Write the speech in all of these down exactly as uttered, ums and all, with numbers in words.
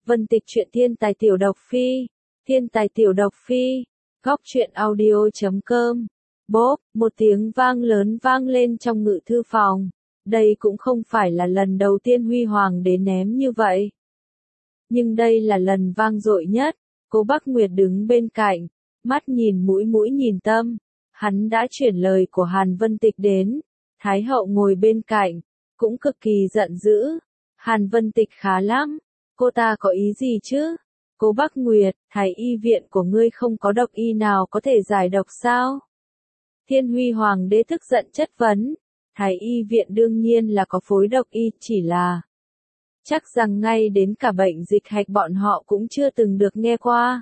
Vân Tịch truyện thiên tài tiểu độc phi, thiên tài tiểu độc phi, góc truyện audio chấm com. Bốp, một tiếng vang lớn vang lên trong ngự thư phòng. Đây cũng không phải là lần đầu tiên Huy Hoàng đế ném như vậy. Nhưng đây là lần vang dội nhất. Cố Bắc Nguyệt đứng bên cạnh, mắt nhìn mũi mũi nhìn tâm. Hắn đã chuyển lời của Hàn Vân Tịch đến. Thái hậu ngồi bên cạnh, cũng cực kỳ giận dữ. Hàn Vân Tịch khá lắm. Cô ta có ý gì chứ? Cố Bắc Nguyệt, thái y viện của ngươi không có độc y nào có thể giải độc sao? Thiên Huy Hoàng đế tức giận chất vấn. Thái y viện đương nhiên là có phối độc y, chỉ là chắc rằng ngay đến cả bệnh dịch hạch bọn họ cũng chưa từng được nghe qua.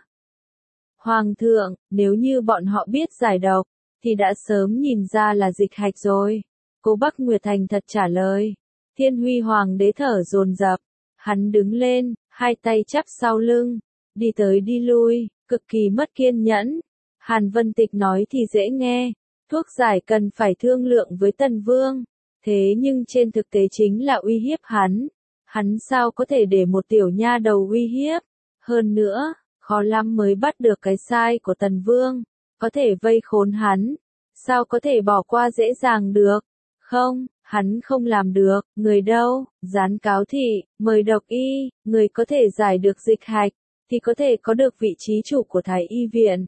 Hoàng thượng, nếu như bọn họ biết giải độc, thì đã sớm nhìn ra là dịch hạch rồi. Cố Bắc Nguyệt thành thật trả lời. Thiên Huy Hoàng đế thở dồn dập. Hắn đứng lên, hai tay chắp sau lưng, đi tới đi lui, cực kỳ mất kiên nhẫn. Hàn Vân Tịch nói thì dễ nghe, thuốc giải cần phải thương lượng với Tần Vương, thế nhưng trên thực tế chính là uy hiếp hắn. Hắn sao có thể để một tiểu nha đầu uy hiếp? Hơn nữa, khó lắm mới bắt được cái sai của Tần Vương, có thể vây khốn hắn, sao có thể bỏ qua dễ dàng được? Không, hắn không làm được. Người đâu? Gián cáo thị, mời độc y, người có thể giải được dịch hạch, thì có thể có được vị trí chủ của Thái y viện.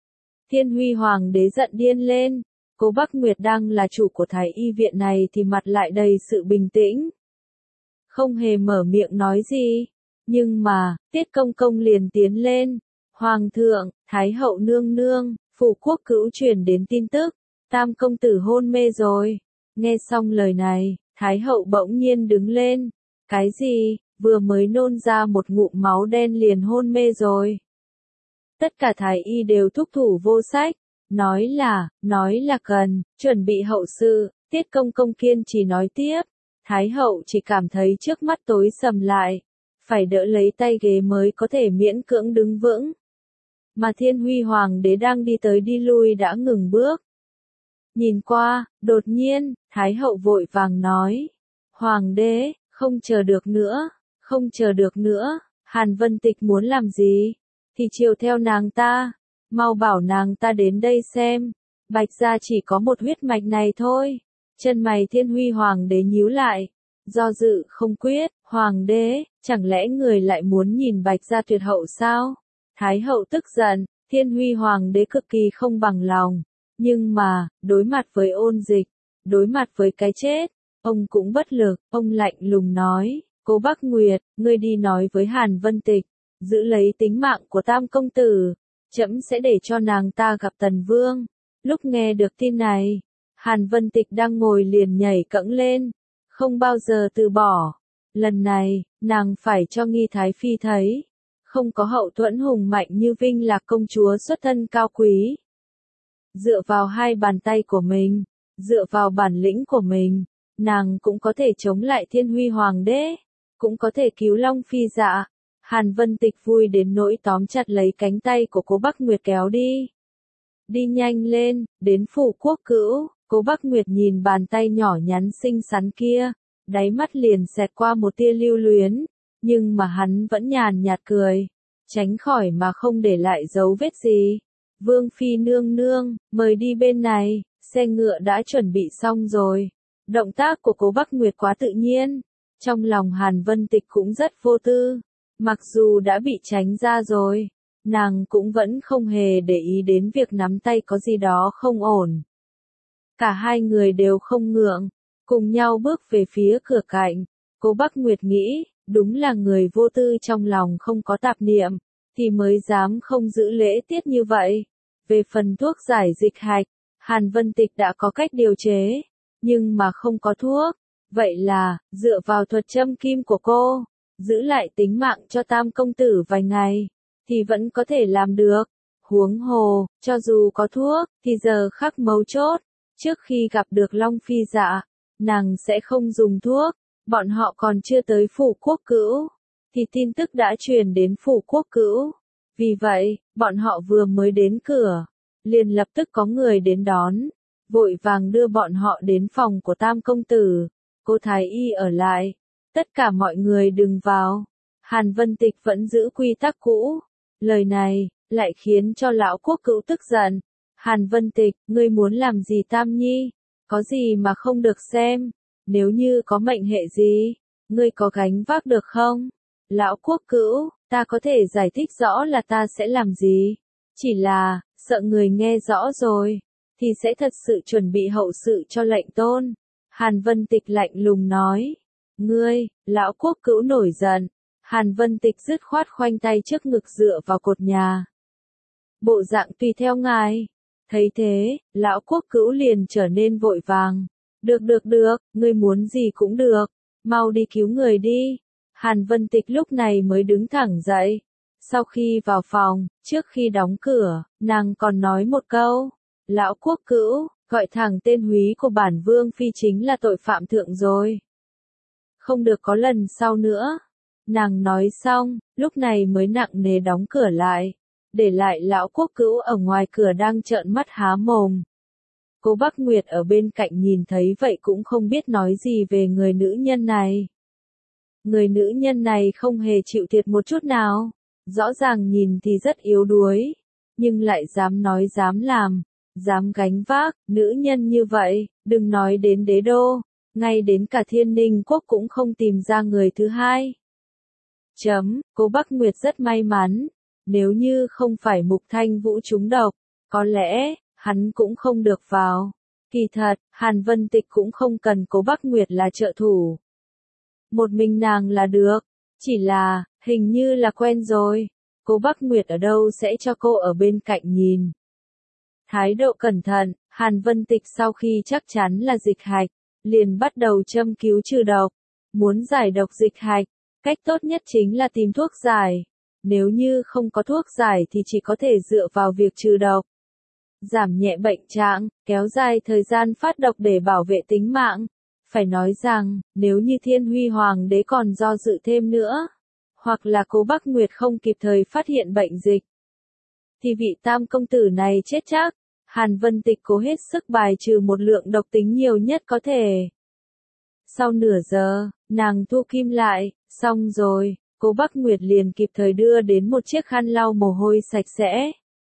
Thiên Huy Hoàng đế giận điên lên. Cố Bắc Nguyệt đang là chủ của Thái y viện này thì mặt lại đầy sự bình tĩnh. Không hề mở miệng nói gì. Nhưng mà, Tiết Công Công liền tiến lên. Hoàng thượng, Thái hậu nương nương, phủ quốc cữu truyền đến tin tức. Tam công tử hôn mê rồi. Nghe xong lời này, Thái hậu bỗng nhiên đứng lên. Cái gì, vừa mới nôn ra một ngụm máu đen liền hôn mê rồi. Tất cả thái y đều thúc thủ vô sách. Nói là, nói là cần, chuẩn bị hậu sự. Tiết Công Công kiên trì nói tiếp. Thái hậu chỉ cảm thấy trước mắt tối sầm lại. Phải đỡ lấy tay ghế mới có thể miễn cưỡng đứng vững. Mà Thiên Huy Hoàng đế đang đi tới đi lui đã ngừng bước. Nhìn qua, đột nhiên, Thái hậu vội vàng nói. Hoàng đế, không chờ được nữa, không chờ được nữa, Hàn Vân Tịch muốn làm gì? Thì chiều theo nàng ta, mau bảo nàng ta đến đây xem. Bạch gia chỉ có một huyết mạch này thôi. Chân mày Thiên Huy Hoàng đế nhíu lại, do dự không quyết. Hoàng đế, chẳng lẽ người lại muốn nhìn Bạch gia tuyệt hậu sao? Thái hậu tức giận, Thiên Huy Hoàng đế cực kỳ không bằng lòng. Nhưng mà, đối mặt với ôn dịch, đối mặt với cái chết, ông cũng bất lực. Ông lạnh lùng nói, Cố Bắc Nguyệt, ngươi đi nói với Hàn Vân Tịch, giữ lấy tính mạng của Tam công tử, trẫm sẽ để cho nàng ta gặp Tần Vương. Lúc nghe được tin này, Hàn Vân Tịch đang ngồi liền nhảy cẫng lên, không bao giờ từ bỏ. Lần này, nàng phải cho Nghi Thái Phi thấy, không có hậu thuẫn hùng mạnh như Vinh Lạc công chúa xuất thân cao quý. Dựa vào hai bàn tay của mình, dựa vào bản lĩnh của mình, nàng cũng có thể chống lại Thiên Huy Hoàng đế, cũng có thể cứu Long Phi Dạ. Hàn Vân Tịch vui đến nỗi tóm chặt lấy cánh tay của Cố Bắc Nguyệt kéo đi. Đi nhanh lên, đến phủ quốc cữu. Cố Bắc Nguyệt nhìn bàn tay nhỏ nhắn xinh xắn kia, đáy mắt liền xẹt qua một tia lưu luyến, nhưng mà hắn vẫn nhàn nhạt cười, tránh khỏi mà không để lại dấu vết gì. Vương phi nương nương, mời đi bên này, xe ngựa đã chuẩn bị xong rồi. Động tác của Cố Bắc Nguyệt quá tự nhiên, trong lòng Hàn Vân Tịch cũng rất vô tư, mặc dù đã bị tránh ra rồi, nàng cũng vẫn không hề để ý đến việc nắm tay có gì đó không ổn. Cả hai người đều không ngượng, cùng nhau bước về phía cửa cạnh. Cố Bắc Nguyệt nghĩ, đúng là người vô tư trong lòng không có tạp niệm, thì mới dám không giữ lễ tiết như vậy. Về phần thuốc giải dịch hạch, Hàn Vân Tịch đã có cách điều chế, nhưng mà không có thuốc. Vậy là, dựa vào thuật châm kim của cô, giữ lại tính mạng cho Tam công tử vài ngày, thì vẫn có thể làm được. Huống hồ, cho dù có thuốc, thì giờ khắc mấu chốt, trước khi gặp được Long Phi Dạ, nàng sẽ không dùng thuốc. Bọn họ còn chưa tới phủ quốc cữu, thì tin tức đã truyền đến phủ quốc cữu. Vì vậy, bọn họ vừa mới đến cửa, liền lập tức có người đến đón, vội vàng đưa bọn họ đến phòng của Tam công tử. Cô thái y ở lại, tất cả mọi người đừng vào. Hàn Vân Tịch vẫn giữ quy tắc cũ. Lời này, lại khiến cho lão quốc cữu tức giận. Hàn Vân Tịch, ngươi muốn làm gì Tam Nhi? Có gì mà không được xem? Nếu như có mệnh hệ gì, ngươi có gánh vác được không? Lão quốc cữu, ta có thể giải thích rõ là ta sẽ làm gì. Chỉ là, sợ người nghe rõ rồi, thì sẽ thật sự chuẩn bị hậu sự cho lệnh tôn. Hàn Vân Tịch lạnh lùng nói. Ngươi, lão quốc cữu nổi giận. Hàn Vân Tịch dứt khoát khoanh tay trước ngực dựa vào cột nhà. Bộ dạng tùy theo ngài. Thấy thế, lão quốc cữu liền trở nên vội vàng. Được được được, ngươi muốn gì cũng được. Mau đi cứu người đi. Hàn Vân Tịch lúc này mới đứng thẳng dậy. Sau khi vào phòng, trước khi đóng cửa, nàng còn nói một câu. Lão quốc cữu, gọi thẳng tên húy của bản vương phi chính là tội phạm thượng rồi. Không được có lần sau nữa. Nàng nói xong, lúc này mới nặng nề đóng cửa lại. Để lại lão quốc cữu ở ngoài cửa đang trợn mắt há mồm. Cố Bắc Nguyệt ở bên cạnh nhìn thấy vậy cũng không biết nói gì về người nữ nhân này. Người nữ nhân này không hề chịu thiệt một chút nào. Rõ ràng nhìn thì rất yếu đuối. Nhưng lại dám nói dám làm. Dám gánh vác, nữ nhân như vậy, đừng nói đến đế đô. Ngay đến cả Thiên Ninh quốc cũng không tìm ra người thứ hai. Chấm, Cố Bắc Nguyệt rất may mắn. Nếu như không phải Mục Thanh Vũ trúng độc, có lẽ, hắn cũng không được vào. Kỳ thật, Hàn Vân Tịch cũng không cần Cố Bắc Nguyệt là trợ thủ. Một mình nàng là được. Chỉ là, hình như là quen rồi. Cố Bắc Nguyệt ở đâu sẽ cho cô ở bên cạnh nhìn. Thái độ cẩn thận, Hàn Vân Tịch sau khi chắc chắn là dịch hạch, liền bắt đầu châm cứu trừ độc. Muốn giải độc dịch hạch, cách tốt nhất chính là tìm thuốc giải. Nếu như không có thuốc giải thì chỉ có thể dựa vào việc trừ độc. Giảm nhẹ bệnh trạng, kéo dài thời gian phát độc để bảo vệ tính mạng. Phải nói rằng, nếu như Thiên Huy Hoàng đế còn do dự thêm nữa, hoặc là Cố Bắc Nguyệt không kịp thời phát hiện bệnh dịch, thì vị tam công tử này chết chắc. Hàn Vân Tịch cố hết sức bài trừ một lượng độc tính nhiều nhất có thể. Sau nửa giờ, nàng thu kim lại, xong rồi, Cố Bắc Nguyệt liền kịp thời đưa đến một chiếc khăn lau mồ hôi sạch sẽ.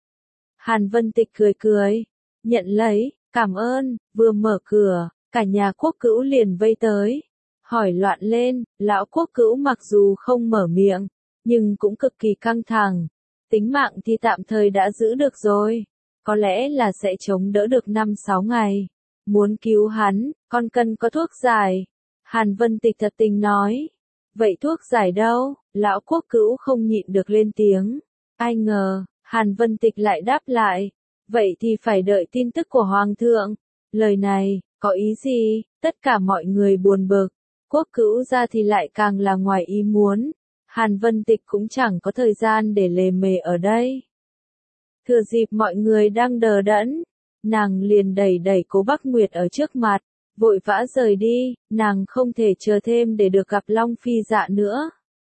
Hàn Vân Tịch cười cười, nhận lấy, cảm ơn, vừa mở cửa, cả nhà quốc cữu liền vây tới. Hỏi loạn lên, lão quốc cữu mặc dù không mở miệng, nhưng cũng cực kỳ căng thẳng. Tính mạng thì tạm thời đã giữ được rồi. Có lẽ là sẽ chống đỡ được năm sáu ngày. Muốn cứu hắn, con cần có thuốc giải. Hàn Vân Tịch thật tình nói. Vậy thuốc giải đâu? Lão quốc cữu không nhịn được lên tiếng. Ai ngờ, Hàn Vân Tịch lại đáp lại. Vậy thì phải đợi tin tức của Hoàng thượng. Lời này, có ý gì? Tất cả mọi người buồn bực. Quốc cữu ra thì lại càng là ngoài ý muốn. Hàn Vân Tịch cũng chẳng có thời gian để lề mề ở đây. Thừa dịp mọi người đang đờ đẫn, nàng liền đẩy đẩy Cố Bắc Nguyệt ở trước mặt, vội vã rời đi, nàng không thể chờ thêm để được gặp Long Phi Dạ nữa.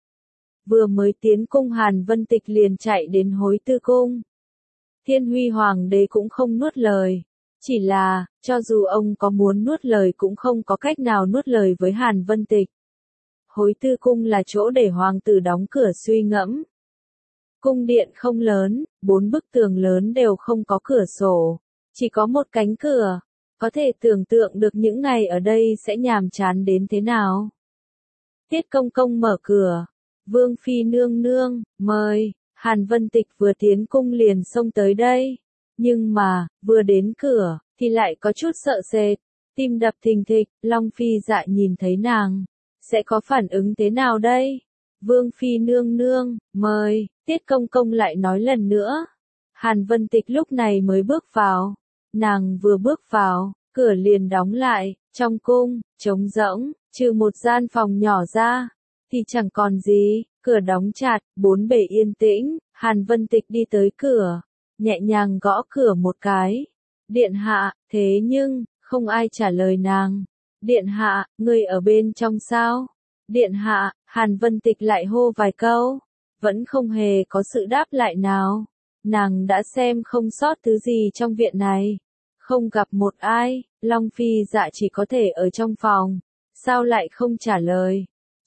Vừa mới tiến cung Hàn Vân Tịch liền chạy đến Hối Tư cung. Thiên Huy Hoàng đế cũng không nuốt lời, chỉ là, cho dù ông có muốn nuốt lời cũng không có cách nào nuốt lời với Hàn Vân Tịch. Hối Tư cung là chỗ để hoàng tử đóng cửa suy ngẫm. Cung điện không lớn, bốn bức tường lớn đều không có cửa sổ, chỉ có một cánh cửa. Có thể tưởng tượng được những ngày ở đây sẽ nhàm chán đến thế nào. Tiết Công Công mở cửa. Vương Phi nương nương, mời. Hàn Vân Tịch vừa tiến cung liền xông tới đây. Nhưng mà, vừa đến cửa, thì lại có chút sợ sệt. Tim đập thình thịch, Long Phi Dạ nhìn thấy nàng. Sẽ có phản ứng thế nào đây? Vương Phi nương nương, mời. Tiết Công Công lại nói lần nữa. Hàn Vân Tịch lúc này mới bước vào. Nàng vừa bước vào, cửa liền đóng lại, trong cung, trống rỗng, trừ một gian phòng nhỏ ra, thì chẳng còn gì, cửa đóng chặt, bốn bề yên tĩnh. Hàn Vân Tịch đi tới cửa, nhẹ nhàng gõ cửa một cái. Điện hạ, thế nhưng, không ai trả lời nàng. Điện hạ, người ở bên trong sao? Điện hạ, Hàn Vân Tịch lại hô vài câu, vẫn không hề có sự đáp lại nào. Nàng đã xem không sót thứ gì trong viện này. Không gặp một ai, Long Phi Dạ chỉ có thể ở trong phòng. Sao lại không trả lời?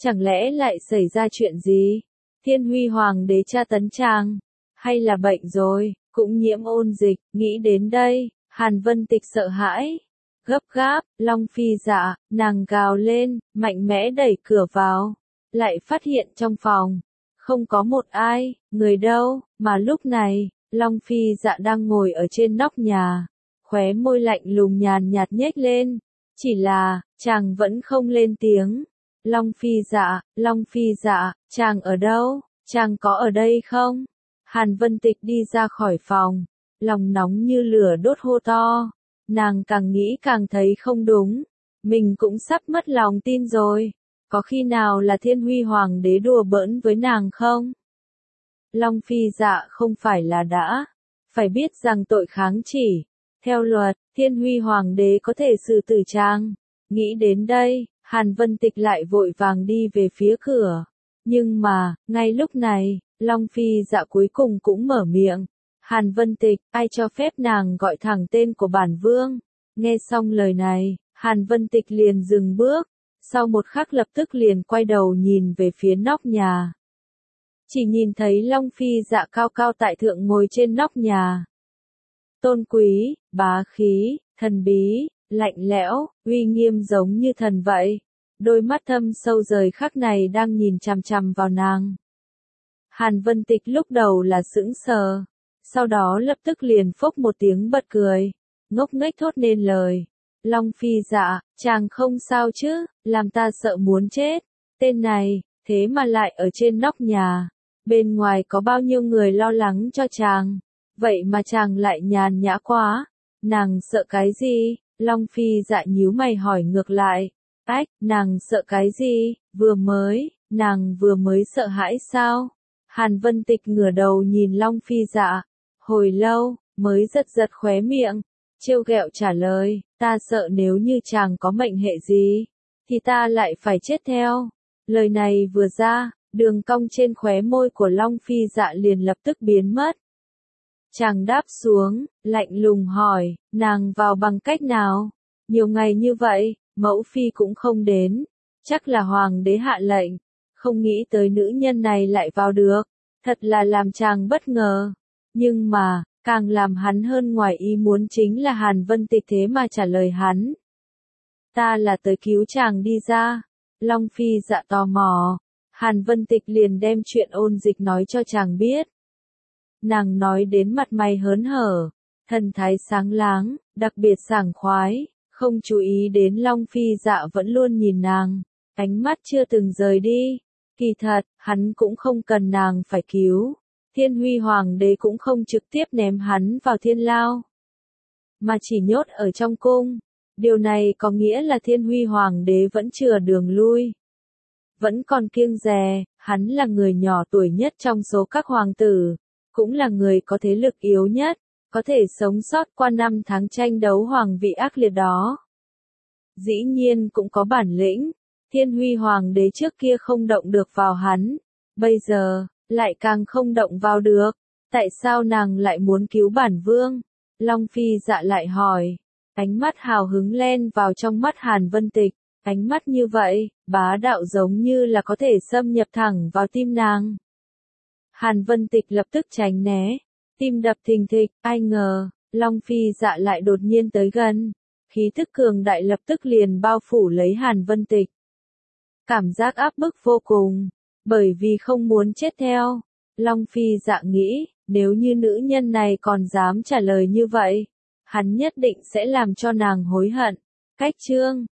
Chẳng lẽ lại xảy ra chuyện gì? Thiên Huy Hoàng đế tra tấn chàng, hay là bệnh rồi, cũng nhiễm ôn dịch, nghĩ đến đây, Hàn Vân Tịch sợ hãi. Gấp gáp, Long Phi Dạ, nàng gào lên, mạnh mẽ đẩy cửa vào, lại phát hiện trong phòng, không có một ai, người đâu, mà lúc này, Long Phi Dạ đang ngồi ở trên nóc nhà, khóe môi lạnh lùng nhàn nhạt nhếch lên, chỉ là, chàng vẫn không lên tiếng. Long Phi Dạ, Long Phi Dạ, chàng ở đâu, chàng có ở đây không? Hàn Vân Tịch đi ra khỏi phòng, lòng nóng như lửa đốt hô to, nàng càng nghĩ càng thấy không đúng, mình cũng sắp mất lòng tin rồi, có khi nào là Thiên Huy Hoàng đế đùa bỡn với nàng không? Long Phi Dạ không phải là đã, phải biết rằng tội kháng chỉ, theo luật, Thiên Huy Hoàng đế có thể xử tử chàng, nghĩ đến đây. Hàn Vân Tịch lại vội vàng đi về phía cửa. Nhưng mà, ngay lúc này, Long Phi Dạ cuối cùng cũng mở miệng. Hàn Vân Tịch, ai cho phép nàng gọi thẳng tên của bản vương? Nghe xong lời này, Hàn Vân Tịch liền dừng bước. Sau một khắc lập tức liền quay đầu nhìn về phía nóc nhà. Chỉ nhìn thấy Long Phi Dạ cao cao tại thượng ngồi trên nóc nhà. Tôn quý, bá khí, thần bí. Lạnh lẽo, uy nghiêm giống như thần vậy. Đôi mắt thâm sâu rời khắc này đang nhìn chằm chằm vào nàng. Hàn Vân Tịch lúc đầu là sững sờ, sau đó lập tức liền phốc một tiếng bật cười, ngốc nghếch thốt nên lời. Long Phi Dạ, chàng không sao chứ, làm ta sợ muốn chết. Tên này, thế mà lại ở trên nóc nhà. Bên ngoài có bao nhiêu người lo lắng cho chàng, vậy mà chàng lại nhàn nhã quá. Nàng sợ cái gì? Long Phi Dạ nhíu mày hỏi ngược lại. Ách, nàng sợ cái gì? Vừa mới, nàng vừa mới sợ hãi sao? Hàn Vân Tịch ngửa đầu nhìn Long Phi Dạ, hồi lâu, mới giật giật khóe miệng, trêu ghẹo trả lời, ta sợ nếu như chàng có mệnh hệ gì, thì ta lại phải chết theo. Lời này vừa ra, đường cong trên khóe môi của Long Phi Dạ liền lập tức biến mất. Chàng đáp xuống, lạnh lùng hỏi, nàng vào bằng cách nào? Nhiều ngày như vậy, mẫu phi cũng không đến, chắc là hoàng đế hạ lệnh, không nghĩ tới nữ nhân này lại vào được, thật là làm chàng bất ngờ. Nhưng mà, càng làm hắn hơn ngoài ý muốn chính là Hàn Vân Tịch thế mà trả lời hắn. Ta là tới cứu chàng đi ra. Long Phi Dạ tò mò, Hàn Vân Tịch liền đem chuyện ôn dịch nói cho chàng biết. Nàng nói đến mặt mày hớn hở, thần thái sáng láng, đặc biệt sảng khoái, không chú ý đến Long Phi Dạ vẫn luôn nhìn nàng, ánh mắt chưa từng rời đi. Kỳ thật, hắn cũng không cần nàng phải cứu. Thiên Huy Hoàng đế cũng không trực tiếp ném hắn vào thiên lao, mà chỉ nhốt ở trong cung. Điều này có nghĩa là Thiên Huy Hoàng đế vẫn chừa đường lui, vẫn còn kiêng dè, hắn là người nhỏ tuổi nhất trong số các hoàng tử, cũng là người có thế lực yếu nhất, có thể sống sót qua năm tháng tranh đấu hoàng vị ác liệt đó. Dĩ nhiên cũng có bản lĩnh, Thiên Huy Hoàng đế trước kia không động được vào hắn, bây giờ, lại càng không động vào được. Tại sao nàng lại muốn cứu bản vương? Long Phi Dạ lại hỏi, ánh mắt hào hứng len vào trong mắt Hàn Vân Tịch, ánh mắt như vậy, bá đạo giống như là có thể xâm nhập thẳng vào tim nàng. Hàn Vân Tịch lập tức tránh né, tim đập thình thịch, ai ngờ, Long Phi Dạ lại đột nhiên tới gần, khí thức cường đại lập tức liền bao phủ lấy Hàn Vân Tịch. Cảm giác áp bức vô cùng, bởi vì không muốn chết theo. Long Phi Dạ nghĩ, nếu như nữ nhân này còn dám trả lời như vậy, hắn nhất định sẽ làm cho nàng hối hận. Cách chương